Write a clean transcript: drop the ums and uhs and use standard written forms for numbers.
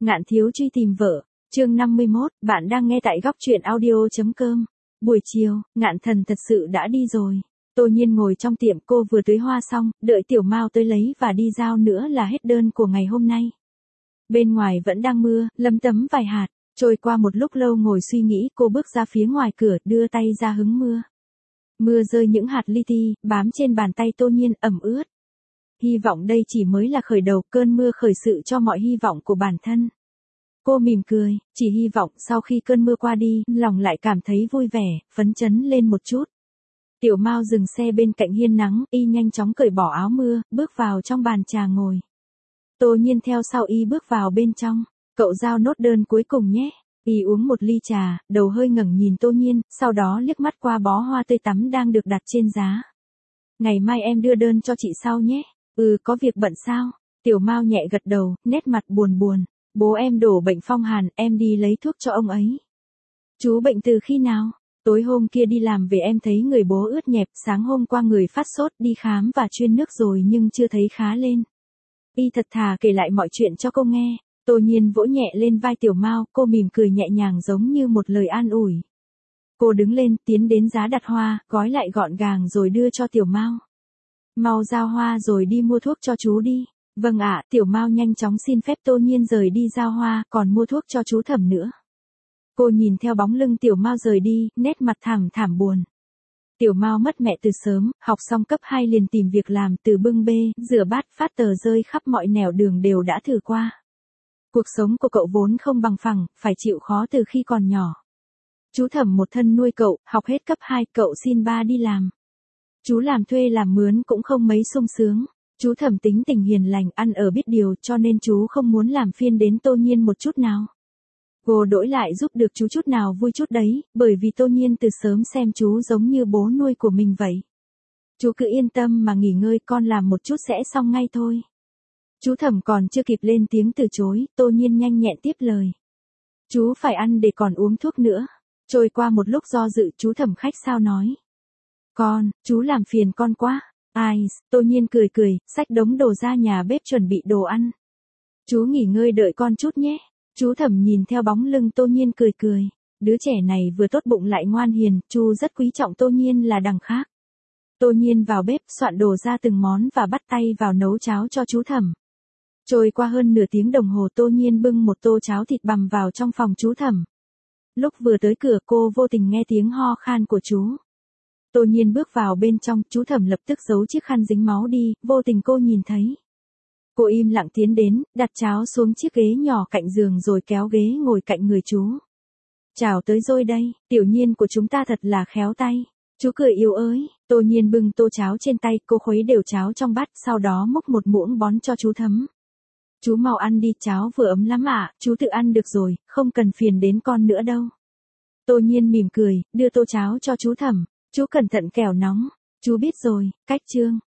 Ngạn thiếu truy tìm vợ, chương 51, bạn đang nghe tại góc truyện audio.com. Buổi chiều, Ngạn thần thật sự đã đi rồi. Tô Nhiên ngồi trong tiệm, cô vừa tưới hoa xong, đợi Tiểu Mao tới lấy và đi giao nữa là hết đơn của ngày hôm nay. Bên ngoài vẫn đang mưa, lấm tấm vài hạt. Trôi qua một lúc lâu ngồi suy nghĩ, cô bước ra phía ngoài cửa, đưa tay ra hứng mưa. Mưa rơi những hạt li ti, bám trên bàn tay Tô Nhiên ẩm ướt. Hy vọng đây chỉ mới là khởi đầu, cơn mưa khởi sự cho mọi hy vọng của bản thân. Cô mỉm cười, chỉ hy vọng sau khi cơn mưa qua đi, lòng lại cảm thấy vui vẻ, phấn chấn lên một chút. Tiểu Mao dừng xe bên cạnh hiên nắng, y nhanh chóng cởi bỏ áo mưa, bước vào trong bàn trà ngồi. Tô Nhiên theo sau y bước vào bên trong. Cậu giao nốt đơn cuối cùng nhé. Y uống một ly trà, đầu hơi ngẩng nhìn Tô Nhiên, sau đó liếc mắt qua bó hoa tươi tắm đang được đặt trên giá. Ngày mai em đưa đơn cho chị sau nhé. Có việc bận sao? Tiểu Mao nhẹ gật đầu, nét mặt buồn buồn. Bố em đổ bệnh phong hàn, em đi lấy thuốc cho ông ấy. Chú bệnh từ khi nào? Tối hôm kia đi làm về em thấy người bố ướt nhẹp, sáng hôm qua người phát sốt, đi khám và chuyên nước rồi nhưng chưa thấy khá lên. Y thật thà kể lại mọi chuyện cho cô nghe. Tô Nhiên vỗ nhẹ lên vai Tiểu Mao, cô mỉm cười nhẹ nhàng giống như một lời an ủi. Cô đứng lên, tiến đến giá đặt hoa, gói lại gọn gàng rồi đưa cho Tiểu Mao. Mau giao hoa rồi đi mua thuốc cho chú đi. Vâng ạ, Tiểu Mao nhanh chóng xin phép Tô Nhiên rời đi giao hoa, còn mua thuốc cho chú Thẩm nữa. Cô nhìn theo bóng lưng Tiểu Mao rời đi, nét mặt thảm buồn. Tiểu Mao mất mẹ từ sớm, học xong cấp 2 liền tìm việc làm, từ bưng bê, rửa bát, phát tờ rơi khắp mọi nẻo đường đều đã thử qua. Cuộc sống của cậu vốn không bằng phẳng, phải chịu khó từ khi còn nhỏ. Chú Thẩm một thân nuôi cậu, học hết cấp 2, cậu xin ba đi làm. Chú làm thuê làm mướn cũng không mấy sung sướng. Chú Thẩm tính tình hiền lành, ăn ở biết điều, cho nên chú không muốn làm phiền đến Tô Nhiên một chút nào. Cô đổi lại giúp được chú chút nào vui chút đấy, bởi vì Tô Nhiên từ sớm xem chú giống như bố nuôi của mình vậy. Chú cứ yên tâm mà nghỉ ngơi, con làm một chút sẽ xong ngay thôi. Chú Thẩm còn chưa kịp lên tiếng từ chối, Tô Nhiên nhanh nhẹn tiếp lời. Chú phải ăn để còn uống thuốc nữa. Trôi qua một lúc do dự, chú Thẩm khách sao nói. Chú làm phiền con quá. Tô Nhiên cười, xách đống đồ ra nhà bếp chuẩn bị đồ ăn. Chú nghỉ ngơi đợi con chút nhé. Chú Thẩm nhìn theo bóng lưng Tô Nhiên cười. Đứa trẻ này vừa tốt bụng lại ngoan hiền, chú rất quý trọng Tô Nhiên là đằng khác. Tô Nhiên vào bếp soạn đồ ra từng món và bắt tay vào nấu cháo cho chú Thẩm. Trôi qua hơn nửa tiếng đồng hồ, Tô Nhiên bưng một tô cháo thịt bằm vào trong phòng chú Thẩm. Lúc vừa tới cửa, cô vô tình nghe tiếng ho khan của chú. Tô Nhiên bước vào bên trong, chú Thẩm lập tức giấu chiếc khăn dính máu đi, vô tình cô nhìn thấy. Cô im lặng tiến đến, đặt cháo xuống chiếc ghế nhỏ cạnh giường rồi kéo ghế ngồi cạnh người chú. Chào tới rồi đây, Tiểu Nhiên của chúng ta thật là khéo tay. Chú cười yêu ơi. Tô Nhiên bưng tô cháo trên tay, cô khuấy đều cháo trong bát, sau đó múc một muỗng bón cho chú Thấm. Chú mau ăn đi, cháo vừa ấm lắm ạ, chú tự ăn được rồi, không cần phiền đến con nữa đâu. Tô Nhiên mỉm cười, đưa tô cháo cho chú Thẩm. Chú cẩn thận kẻo nóng. Chú biết rồi, cách chương.